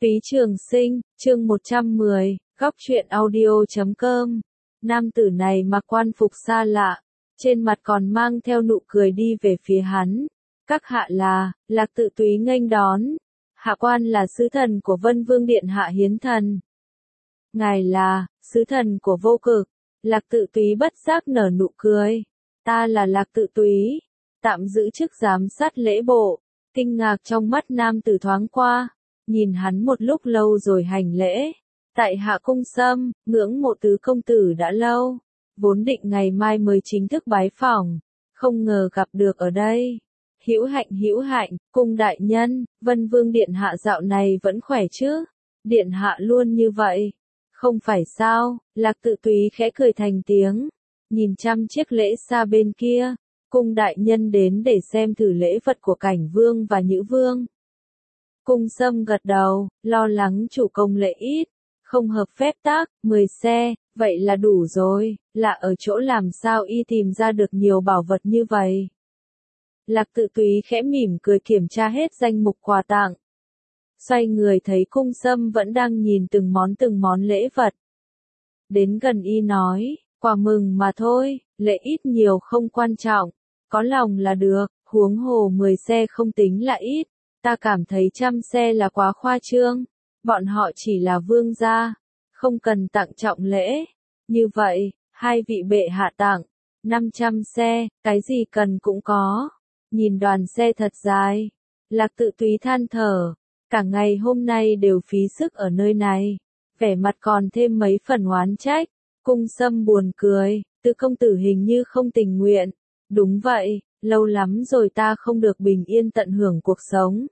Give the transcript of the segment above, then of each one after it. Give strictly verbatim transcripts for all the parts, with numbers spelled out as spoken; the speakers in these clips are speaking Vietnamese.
Phí Trường Sinh, chương một trăm mười, góc truyện audio chấm com. Nam tử này mặc quan phục xa lạ, trên mặt còn mang theo nụ cười đi về phía hắn. Các hạ là, Lạc Tự Túy nghênh đón. Hạ quan là sứ thần của Vân Vương Điện hạ hiến thần. Ngài là, sứ thần của Vô Cực. Lạc Tự Túy bất giác nở nụ cười. Ta là Lạc Tự Túy, tạm giữ chức giám sát lễ bộ. Kinh ngạc trong mắt nam tử thoáng qua, nhìn hắn một lúc lâu rồi hành lễ. Tại hạ cung sâm, ngưỡng mộ tứ công tử đã lâu, vốn định ngày mai mới chính thức bái phỏng, không ngờ gặp được ở đây. Hữu hạnh hữu hạnh, cung đại nhân, Vân Vương Điện hạ dạo này vẫn khỏe chứ? Điện hạ luôn như vậy. Không phải sao? Lạc Tự Túy khẽ cười thành tiếng, nhìn chăm chiếc lễ xa bên kia. Cung đại nhân đến để xem thử lễ vật của Cảnh Vương và Nhữ Vương. Cung Sâm gật đầu, lo lắng chủ công lễ ít, không hợp phép tắc, mười xe, vậy là đủ rồi, lạ ở chỗ làm sao y tìm ra được nhiều bảo vật như vậy. Lạc Tự Túy khẽ mỉm cười kiểm tra hết danh mục quà tặng. Xoay người thấy Cung Sâm vẫn đang nhìn từng món từng món lễ vật. Đến gần y nói, quà mừng mà thôi, lễ ít nhiều không quan trọng, có lòng là được, huống hồ mười xe không tính là ít. Ta cảm thấy trăm xe là quá khoa trương, bọn họ chỉ là vương gia, không cần tặng trọng lễ. Như vậy, hai vị bệ hạ tặng, năm trăm xe, cái gì cần cũng có. Nhìn đoàn xe thật dài, Lạc Tự Túy than thở, cả ngày hôm nay đều phí sức ở nơi này, vẻ mặt còn thêm mấy phần oán trách. Cung Sâm buồn cười, Tứ công tử hình như không tình nguyện. Đúng vậy, lâu lắm rồi ta không được bình yên tận hưởng cuộc sống.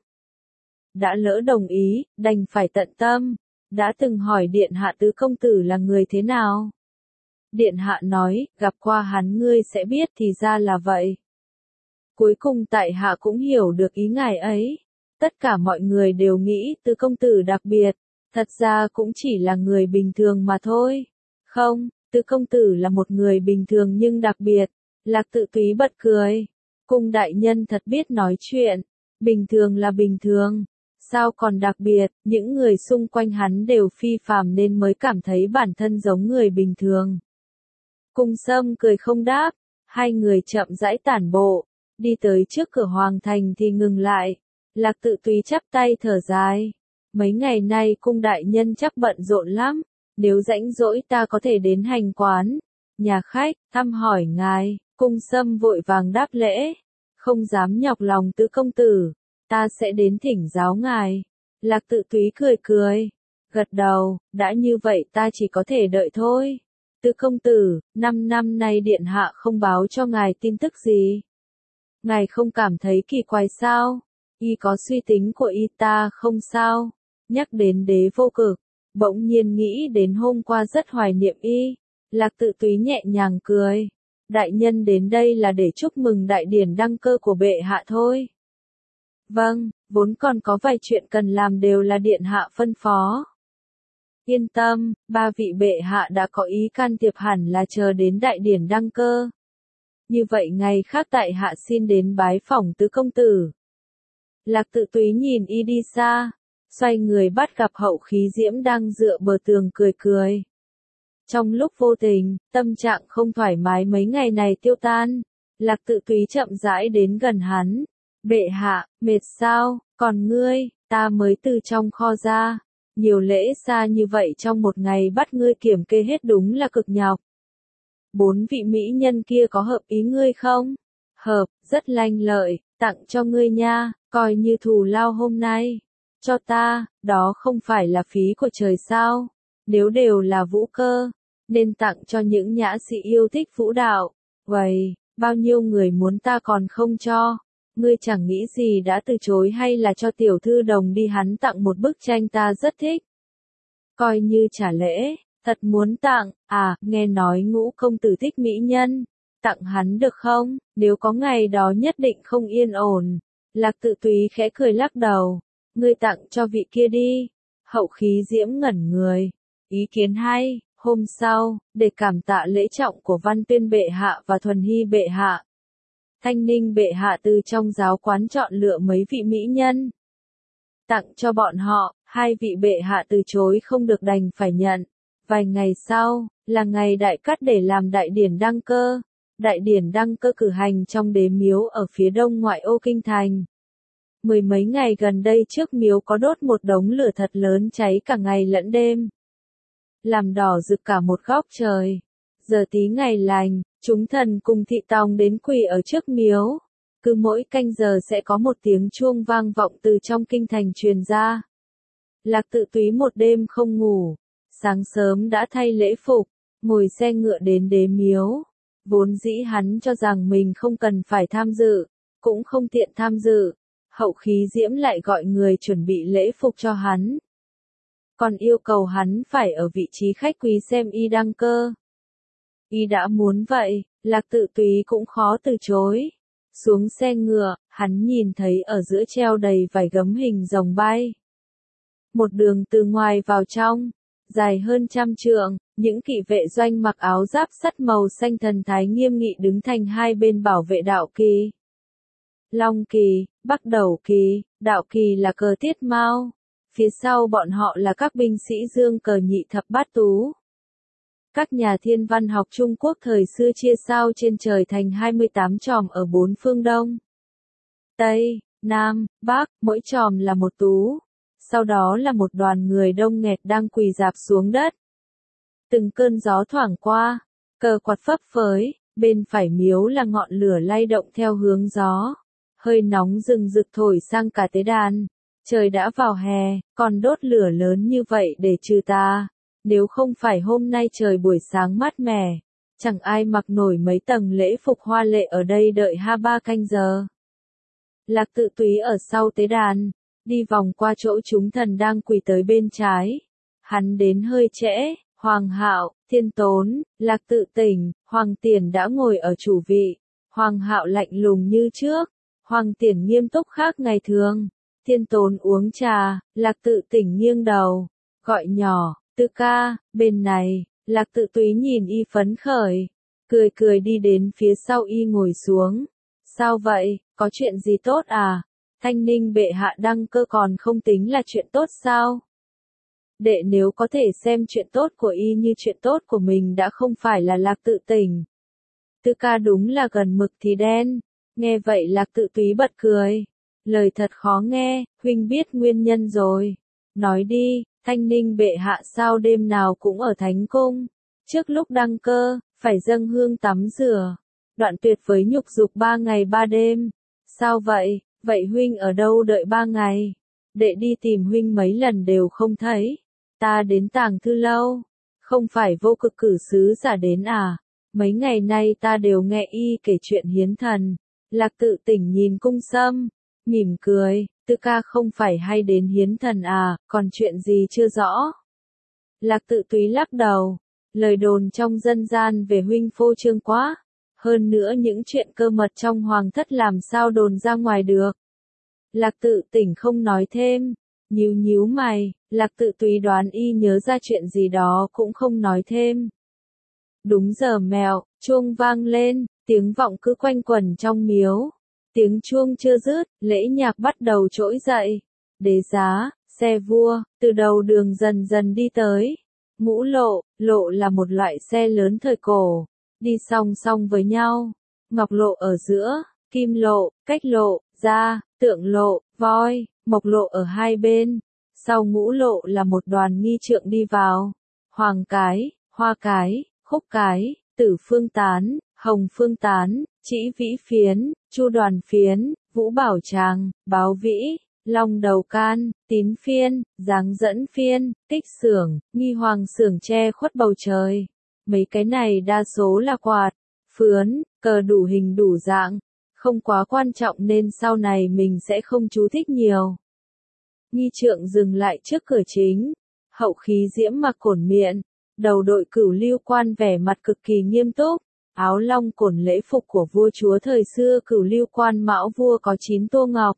Đã lỡ đồng ý, đành phải tận tâm. Đã từng hỏi Điện hạ Tứ công tử là người thế nào? Điện hạ nói, gặp qua hắn ngươi sẽ biết thì ra là vậy. Cuối cùng tại hạ cũng hiểu được ý ngài ấy. Tất cả mọi người đều nghĩ Tứ công tử đặc biệt, thật ra cũng chỉ là người bình thường mà thôi. Không, Tứ công tử là một người bình thường nhưng đặc biệt. Lạc Tự Túy bật cười. Cung đại nhân thật biết nói chuyện. Bình thường là bình thường. Sao còn đặc biệt, những người xung quanh hắn đều phi phàm nên mới cảm thấy bản thân giống người bình thường. Cung Sâm cười không đáp. Hai người chậm rãi tản bộ. Đi tới trước cửa hoàng thành thì ngừng lại. Lạc Tự Túy chắp tay thở dài. Mấy ngày nay cung đại nhân chắc bận rộn lắm. Nếu rãnh rỗi ta có thể đến hành quán, nhà khách, thăm hỏi ngài. Cung Sâm vội vàng đáp lễ. Không dám nhọc lòng Tứ công tử, ta sẽ đến thỉnh giáo ngài. Lạc Tự Túy cười cười, gật đầu, đã như vậy ta chỉ có thể đợi thôi. Tứ công tử, năm năm nay điện hạ không báo cho ngài tin tức gì. Ngài không cảm thấy kỳ quái sao? Y có suy tính của y ta không sao. Nhắc đến Đế Vô Cực, bỗng nhiên nghĩ đến hôm qua rất hoài niệm y. Lạc Tự Túy nhẹ nhàng cười. Đại nhân đến đây là để chúc mừng đại điển đăng cơ của bệ hạ thôi. Vâng, vốn còn có vài chuyện cần làm đều là điện hạ phân phó. Yên tâm, ba vị bệ hạ đã có ý can thiệp hẳn là chờ đến đại điển đăng cơ. Như vậy ngày khác tại hạ xin đến bái phỏng Tứ công tử. Lạc Tự Túy nhìn y đi xa, xoay người bắt gặp Hậu Khí Diễm đang dựa bờ tường cười cười. Trong lúc vô tình, tâm trạng không thoải mái mấy ngày này tiêu tan. Lạc Tự Túy chậm rãi đến gần hắn. Bệ hạ, mệt sao, còn ngươi, ta mới từ trong kho ra. Nhiều lễ xa như vậy trong một ngày bắt ngươi kiểm kê hết đúng là cực nhọc. Bốn vị mỹ nhân kia có hợp ý ngươi không? Hợp, rất lanh lợi, tặng cho ngươi nha, coi như thù lao hôm nay. Cho ta, đó không phải là phí của trời sao? Nếu đều là vũ cơ, nên tặng cho những nhã sĩ yêu thích vũ đạo. Vậy, bao nhiêu người muốn ta còn không cho? Ngươi chẳng nghĩ gì đã từ chối hay là cho tiểu thư đồng đi hắn tặng một bức tranh ta rất thích. Coi như trả lễ, thật muốn tặng, à, nghe nói Ngũ công tử thích mỹ nhân. Tặng hắn được không? Nếu có ngày đó nhất định không yên ổn. Lạc Tự Túy khẽ cười lắc đầu. Ngươi tặng cho vị kia đi. Hậu Khí Diễm ngẩn người. Ý kiến hay. Hôm sau, để cảm tạ lễ trọng của Văn Tuyên bệ hạ và Thuần Hy bệ hạ, Thanh Ninh bệ hạ từ trong giáo quán chọn lựa mấy vị mỹ nhân, tặng cho bọn họ. Hai vị bệ hạ từ chối không được đành phải nhận. Vài ngày sau, là ngày đại cát để làm đại điển đăng cơ. Đại điển đăng cơ cử hành trong đế miếu ở phía đông ngoại ô kinh thành. Mười mấy ngày gần đây trước miếu có đốt một đống lửa thật lớn cháy cả ngày lẫn đêm. Làm đỏ rực cả một góc trời. Giờ tí ngày lành, chúng thần cùng thị tòng đến quỳ ở trước miếu. Cứ mỗi canh giờ sẽ có một tiếng chuông vang vọng từ trong kinh thành truyền ra. Lạc Tự Túy một đêm không ngủ. Sáng sớm đã thay lễ phục, ngồi xe ngựa đến đế miếu. Vốn dĩ hắn cho rằng mình không cần phải tham dự, cũng không tiện tham dự. Hậu Khí Diễm lại gọi người chuẩn bị lễ phục cho hắn. Còn yêu cầu hắn phải ở vị trí khách quý xem y đăng cơ. Y đã muốn vậy, Lạc Tự Túy cũng khó từ chối. Xuống xe ngựa, hắn nhìn thấy ở giữa treo đầy vải gấm hình rồng bay. Một đường từ ngoài vào trong, dài hơn trăm trượng, những kỵ vệ doanh mặc áo giáp sắt màu xanh thần thái nghiêm nghị đứng thành hai bên bảo vệ đạo kỳ. Long kỳ, Bắc Đầu kỳ, đạo kỳ là cờ Tiết Mao. Phía sau bọn họ là các binh sĩ dương cờ nhị thập bát tú. Các nhà thiên văn học Trung Quốc thời xưa chia sao trên trời thành hai mươi tám chòm ở bốn phương Đông, Tây, Nam, Bắc, mỗi chòm là một tú. Sau đó là một đoàn người đông nghẹt đang quỳ rạp xuống đất. Từng cơn gió thoảng qua, cờ quạt phấp phới, bên phải miếu là ngọn lửa lay động theo hướng gió. Hơi nóng rừng rực thổi sang cả tế đàn. Trời đã vào hè, còn đốt lửa lớn như vậy để trừ tà. Nếu không phải hôm nay trời buổi sáng mát mẻ, chẳng ai mặc nổi mấy tầng lễ phục hoa lệ ở đây đợi ha ba canh giờ. Lạc Tự Túy ở sau tế đàn, đi vòng qua chỗ chúng thần đang quỳ tới bên trái. Hắn đến hơi trễ, Hoàng Hạo, Thiên Tốn, Lạc Tự Tỉnh, Hoàng Tiền đã ngồi ở chủ vị. Hoàng Hạo lạnh lùng như trước, Hoàng Tiền nghiêm túc khác ngày thường. Thiên Tốn uống trà, Lạc Tự Tỉnh nghiêng đầu, gọi nhỏ, Tư ca, bên này. Lạc Tự Túy nhìn y phấn khởi, cười cười đi đến phía sau y ngồi xuống. Sao vậy, có chuyện gì tốt à? Thanh Ninh bệ hạ đăng cơ còn không tính là chuyện tốt sao? Đệ nếu có thể xem chuyện tốt của y như chuyện tốt của mình đã không phải là Lạc Tự Tỉnh. Tư ca đúng là gần mực thì đen. Nghe vậy Lạc Tự Túy bật cười. Lời thật khó nghe, huynh biết nguyên nhân rồi. Nói đi, Thanh Ninh bệ hạ sao đêm nào cũng ở thánh cung. Trước lúc đăng cơ, phải dâng hương tắm rửa. Đoạn tuyệt với nhục dục ba ngày ba đêm. Sao vậy, vậy huynh ở đâu đợi ba ngày? Đệ đi tìm huynh mấy lần đều không thấy. Ta đến Tàng Thư Lâu. Không phải Vô Cực cử sứ giả đến à? Mấy ngày nay ta đều nghe y kể chuyện hiến thần. Lạc Tự Tỉnh nhìn Cung Sâm, mỉm cười, Tư ca không phải hay đến hiến thần à, còn chuyện gì chưa rõ? Lạc Tự Túy lắc đầu, lời đồn trong dân gian về huynh phô trương quá. Hơn nữa những chuyện cơ mật trong hoàng thất làm sao đồn ra ngoài được. Lạc Tự Tỉnh không nói thêm, nhíu nhíu mày, Lạc Tự Túy đoán y nhớ ra chuyện gì đó cũng không nói thêm. Đúng giờ mẹo, chuông vang lên, tiếng vọng cứ quanh quẩn trong miếu. Tiếng chuông chưa dứt, lễ nhạc bắt đầu trỗi dậy. Đế giá, xe vua, từ đầu đường dần dần đi tới. Ngũ lộ, lộ là một loại xe lớn thời cổ, đi song song với nhau. Ngọc lộ ở giữa, kim lộ, cách lộ, gia, tượng lộ, voi, mộc lộ ở hai bên. Sau ngũ lộ là một đoàn nghi trượng đi vào. Hoàng cái, hoa cái, khúc cái, tử phương tán, hồng phương tán, trĩ vĩ phiến, chu đoàn phiến, vũ bảo tràng, báo vĩ, long đầu can, tín phiên, giáng dẫn phiên, tích xưởng, nghi hoàng xưởng che khuất bầu trời. Mấy cái này đa số là quạt, phướn, cờ đủ hình đủ dạng, không quá quan trọng nên sau này mình sẽ không chú thích nhiều. Nghi trượng dừng lại trước cửa chính, Hậu Khí Diễm mặc cổn miện, đầu đội cửu lưu quan vẻ mặt cực kỳ nghiêm túc. Áo long cổn lễ phục của vua chúa thời xưa cửu lưu quan mão vua có chín tô ngọc.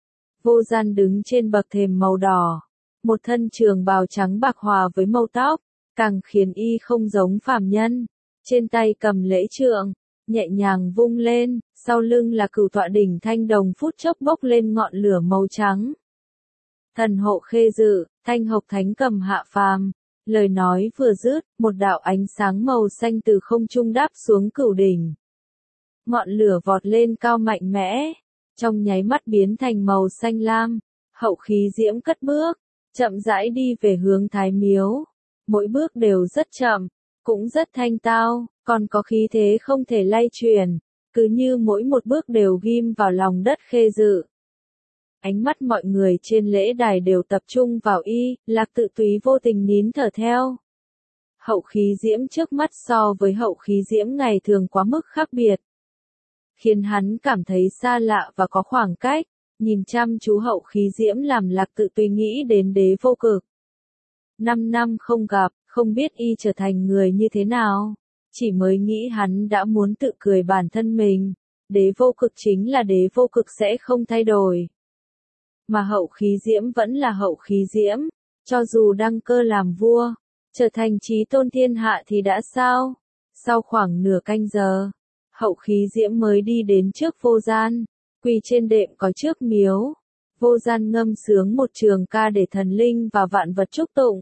Vô Gian đứng trên bậc thềm màu đỏ, một thân trường bào trắng bạc hòa với màu tóc, càng khiến y không giống phàm nhân. Trên tay cầm lễ trượng, nhẹ nhàng vung lên, sau lưng là cửu tọa đỉnh thanh đồng phút chốc bốc lên ngọn lửa màu trắng. Thần hộ khê dự, thanh hộc thánh cầm hạ phàm. Lời nói vừa dứt, một đạo ánh sáng màu xanh từ không trung đáp xuống cửu đỉnh. Ngọn lửa vọt lên cao mạnh mẽ, trong nháy mắt biến thành màu xanh lam. Hậu khí diễm cất bước, chậm rãi đi về hướng Thái Miếu. Mỗi bước đều rất chậm, cũng rất thanh tao, còn có khí thế không thể lay chuyển, cứ như mỗi một bước đều ghim vào lòng đất khê dự. Ánh mắt mọi người trên lễ đài đều tập trung vào y, Lạc Tự Túy vô tình nín thở theo. Hậu khí diễm trước mắt so với hậu khí diễm ngày thường quá mức khác biệt, khiến hắn cảm thấy xa lạ và có khoảng cách. Nhìn chăm chú hậu khí diễm làm Lạc Tự Túy nghĩ đến Đế Vô Cực. Năm năm không gặp, không biết y trở thành người như thế nào. Chỉ mới nghĩ hắn đã muốn tự cười bản thân mình. Đế Vô Cực chính là Đế Vô Cực sẽ không thay đổi. Mà hậu khí diễm vẫn là hậu khí diễm. Cho dù đăng cơ làm vua, trở thành chí tôn thiên hạ thì đã sao? Sau khoảng nửa canh giờ, hậu khí diễm mới đi đến trước Vô Gian. Quỳ trên đệm có trước miếu, Vô Gian ngâm sướng một trường ca để thần linh và vạn vật chúc tụng.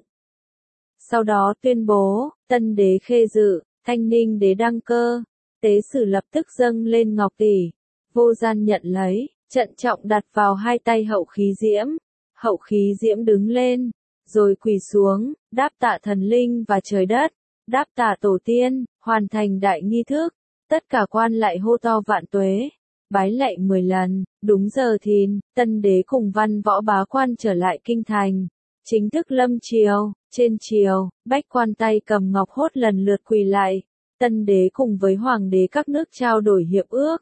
Sau đó tuyên bố, tân đế khê dự, thanh ninh đế đăng cơ, tế sử lập tức dâng lên ngọc tỷ. Vô Gian nhận lấy, trân trọng đặt vào hai tay hậu khí diễm. Hậu khí diễm đứng lên, rồi quỳ xuống, đáp tạ thần linh và trời đất, đáp tạ tổ tiên, hoàn thành đại nghi thức. Tất cả quan lại hô to vạn tuế. Bái lạy mười lần, đúng giờ thìn, tân đế cùng văn võ bá quan trở lại kinh thành. Chính thức lâm triều, trên triều, bách quan tay cầm ngọc hốt lần lượt quỳ lại. Tân đế cùng với hoàng đế các nước trao đổi hiệp ước.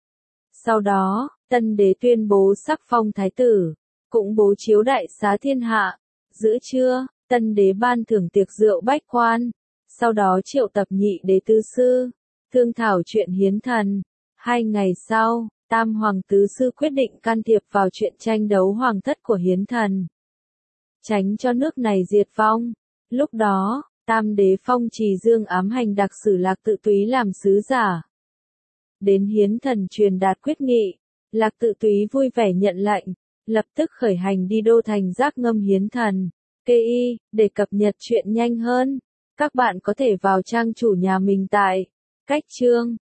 Sau đó, tân đế tuyên bố sắc phong thái tử, cũng bố chiếu đại xá thiên hạ. Giữa trưa, tân đế ban thưởng tiệc rượu bách quan. Sau đó triệu tập nhị đế tứ sư, thương thảo chuyện hiến thần. Hai ngày sau, Tam Hoàng Tứ Sư quyết định can thiệp vào chuyện tranh đấu hoàng thất của hiến thần, tránh cho nước này diệt vong. Lúc đó, Tam Đế phong trì Dương ám hành đặc sử Lạc Tự Túy làm sứ giả. Đến hiến thần truyền đạt quyết nghị, Lạc Tự Túy vui vẻ nhận lệnh, lập tức khởi hành đi đô thành giác ngâm hiến thần. Kê y, để cập nhật chuyện nhanh hơn, các bạn có thể vào trang chủ nhà mình tại cách chương